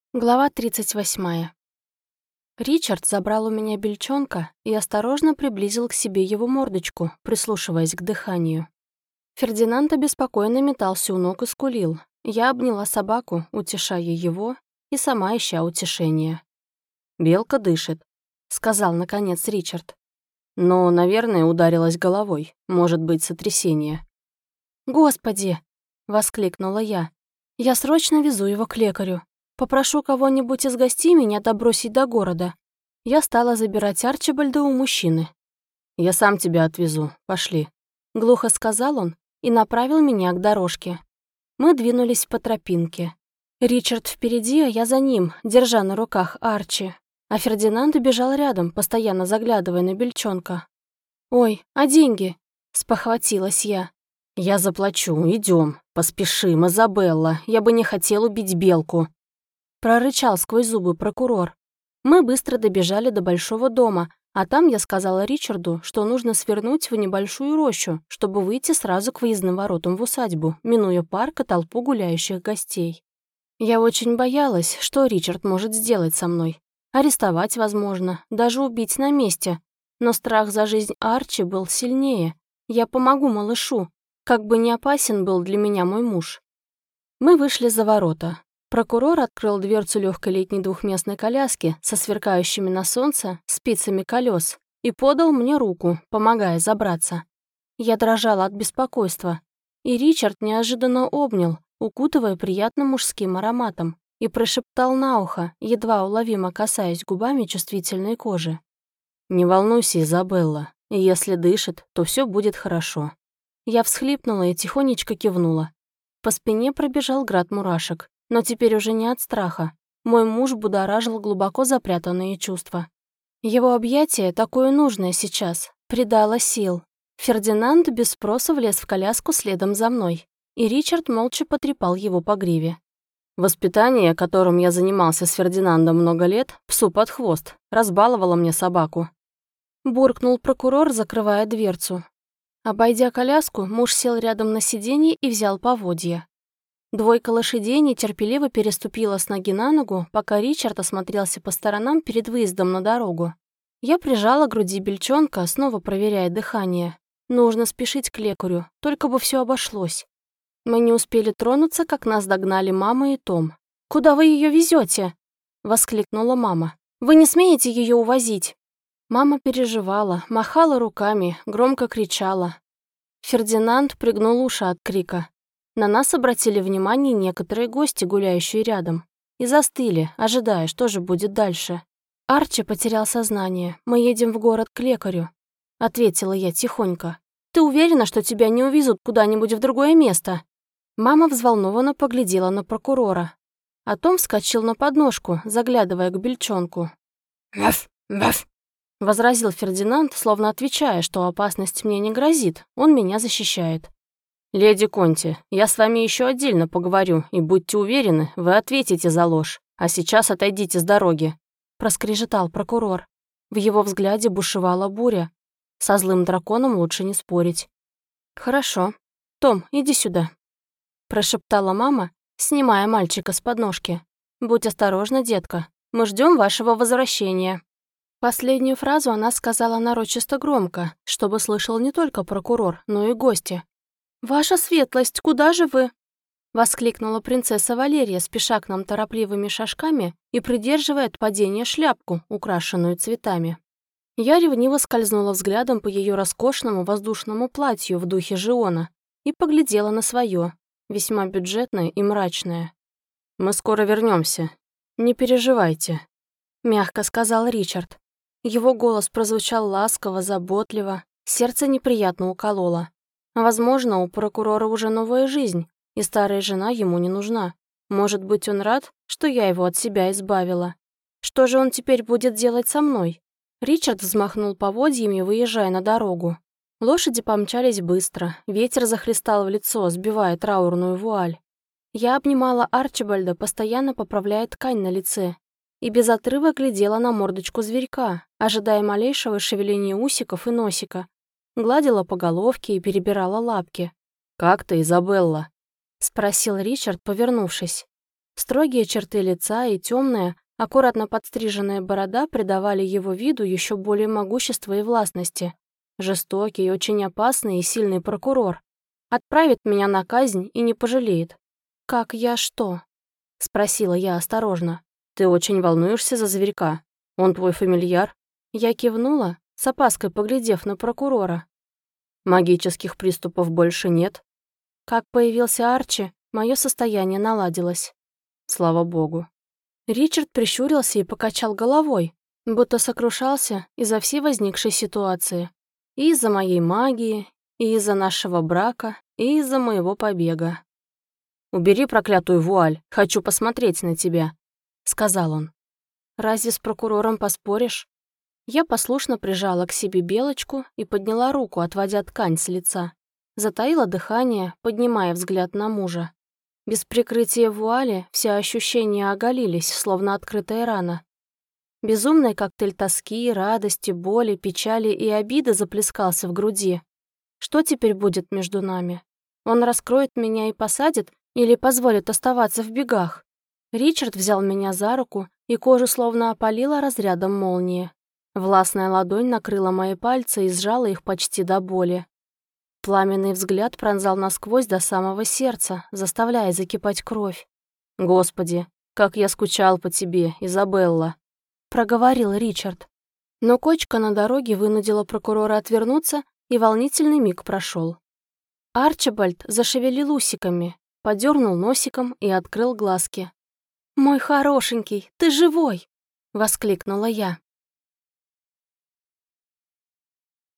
Глава 38. Ричард забрал у меня бельчонка и осторожно приблизил к себе его мордочку, прислушиваясь к дыханию. Фердинанд обеспокоенно метался у ног и скулил. Я обняла собаку, утешая его, и сама ища утешения. «Белка дышит», — сказал наконец Ричард. «Но, наверное, ударилась головой. Может быть, сотрясение». «Господи!» — воскликнула я. «Я срочно везу его к лекарю. Попрошу кого-нибудь из гостей меня добросить до города». Я стала забирать Арчибальда у мужчины. «Я сам тебя отвезу. Пошли», — глухо сказал он и направил меня к дорожке. Мы двинулись по тропинке. Ричард впереди, а я за ним, держа на руках Арчи. А Фердинанд бежал рядом, постоянно заглядывая на бельчонка. «Ой, а деньги?» — спохватилась я. «Я заплачу, идем. Поспешим, Изабелла. Я бы не хотел убить белку», — прорычал сквозь зубы прокурор. Мы быстро добежали до большого дома, а там я сказала Ричарду, что нужно свернуть в небольшую рощу, чтобы выйти сразу к выездным воротам в усадьбу, минуя парк и толпу гуляющих гостей. Я очень боялась, что Ричард может сделать со мной. Арестовать, возможно, даже убить на месте. Но страх за жизнь Арчи был сильнее. Я помогу малышу, как бы не опасен был для меня мой муж. Мы вышли за ворота. Прокурор открыл дверцу легкой летней двухместной коляски со сверкающими на солнце спицами колес и подал мне руку, помогая забраться. Я дрожала от беспокойства, и Ричард неожиданно обнял, укутывая приятным мужским ароматом, и прошептал на ухо, едва уловимо касаясь губами чувствительной кожи. «Не волнуйся, Изабелла, если дышит, то все будет хорошо». Я всхлипнула и тихонечко кивнула. По спине пробежал град мурашек. Но теперь уже не от страха. Мой муж будоражил глубоко запрятанные чувства. Его объятие, такое нужное сейчас, придало сил. Фердинанд без спроса влез в коляску следом за мной, и Ричард молча потрепал его по гриве. «Воспитание, которым я занимался с Фердинандом много лет, псу под хвост, разбаловало мне собаку», — буркнул прокурор, закрывая дверцу. Обойдя коляску, муж сел рядом на сиденье и взял поводья. Двойка лошадей нетерпеливо переступила с ноги на ногу, пока Ричард осмотрелся по сторонам перед выездом на дорогу. Я прижала к груди бельчонка, снова проверяя дыхание. Нужно спешить к лекарю, только бы все обошлось. Мы не успели тронуться, как нас догнали мама и Том. «Куда вы ее везете? Воскликнула мама. «Вы не смеете ее увозить?» Мама переживала, махала руками, громко кричала. Фердинанд пригнул уши от крика. На нас обратили внимание некоторые гости, гуляющие рядом, и застыли, ожидая, что же будет дальше. «Арчи потерял сознание. Мы едем в город к лекарю», — ответила я тихонько. «Ты уверена, что тебя не увезут куда-нибудь в другое место?» Мама взволнованно поглядела на прокурора. А Том вскочил на подножку, заглядывая к бельчонку. «Ваф, ваф», — возразил Фердинанд, словно отвечая, что опасность мне не грозит, он меня защищает. «Леди Конти, я с вами еще отдельно поговорю, и будьте уверены, вы ответите за ложь. А сейчас отойдите с дороги», — проскрежетал прокурор. В его взгляде бушевала буря. Со злым драконом лучше не спорить. «Хорошо. Том, иди сюда», — прошептала мама, снимая мальчика с подножки. «Будь осторожна, детка. Мы ждем вашего возвращения». Последнюю фразу она сказала нарочисто громко, чтобы слышал не только прокурор, но и гости. «Ваша светлость, куда же вы?» — воскликнула принцесса Валерия, спеша к нам торопливыми шажками и придерживая от падения шляпку, украшенную цветами. Я ревниво скользнула взглядом по ее роскошному воздушному платью в духе Жиона и поглядела на свое, весьма бюджетное и мрачное. «Мы скоро вернемся. Не переживайте», — мягко сказал Ричард. Его голос прозвучал ласково, заботливо, сердце неприятно укололо. Возможно, у прокурора уже новая жизнь, и старая жена ему не нужна. Может быть, он рад, что я его от себя избавила. Что же он теперь будет делать со мной? Ричард взмахнул поводьями, выезжая на дорогу. Лошади помчались быстро, ветер захлестал в лицо, сбивая траурную вуаль. Я обнимала Арчибальда, постоянно поправляя ткань на лице, и без отрыва глядела на мордочку зверька, ожидая малейшего шевеления усиков и носика. Гладила по головке и перебирала лапки. «Как ты, Изабелла?» — спросил Ричард, повернувшись. Строгие черты лица и темная, аккуратно подстриженная борода придавали его виду еще более могущества и властности. Жестокий, очень опасный и сильный прокурор. Отправит меня на казнь и не пожалеет. «Как я что?» — спросила я осторожно. «Ты очень волнуешься за зверька. Он твой фамильяр?» Я кивнула, с опаской поглядев на прокурора. «Магических приступов больше нет?» Как появился Арчи, мое состояние наладилось. Слава богу. Ричард прищурился и покачал головой, будто сокрушался из-за всей возникшей ситуации. И из-за моей магии, и из-за нашего брака, и из-за моего побега. «Убери проклятую вуаль, хочу посмотреть на тебя», — сказал он. «Разве с прокурором поспоришь?» Я послушно прижала к себе Белочку и подняла руку, отводя ткань с лица. Затаила дыхание, поднимая взгляд на мужа. Без прикрытия вуали все ощущения оголились, словно открытая рана. Безумный коктейль тоски, радости, боли, печали и обиды заплескался в груди. Что теперь будет между нами? Он раскроет меня и посадит или позволит оставаться в бегах? Ричард взял меня за руку, и кожу словно опалило разрядом молнии. Властная ладонь накрыла мои пальцы и сжала их почти до боли. Пламенный взгляд пронзал насквозь до самого сердца, заставляя закипать кровь. «Господи, как я скучал по тебе, Изабелла!» — проговорил Ричард. Но кочка на дороге вынудила прокурора отвернуться, и волнительный миг прошел. Арчибальд зашевелил усиками, подернул носиком и открыл глазки. «Мой хорошенький, ты живой!» — воскликнула я.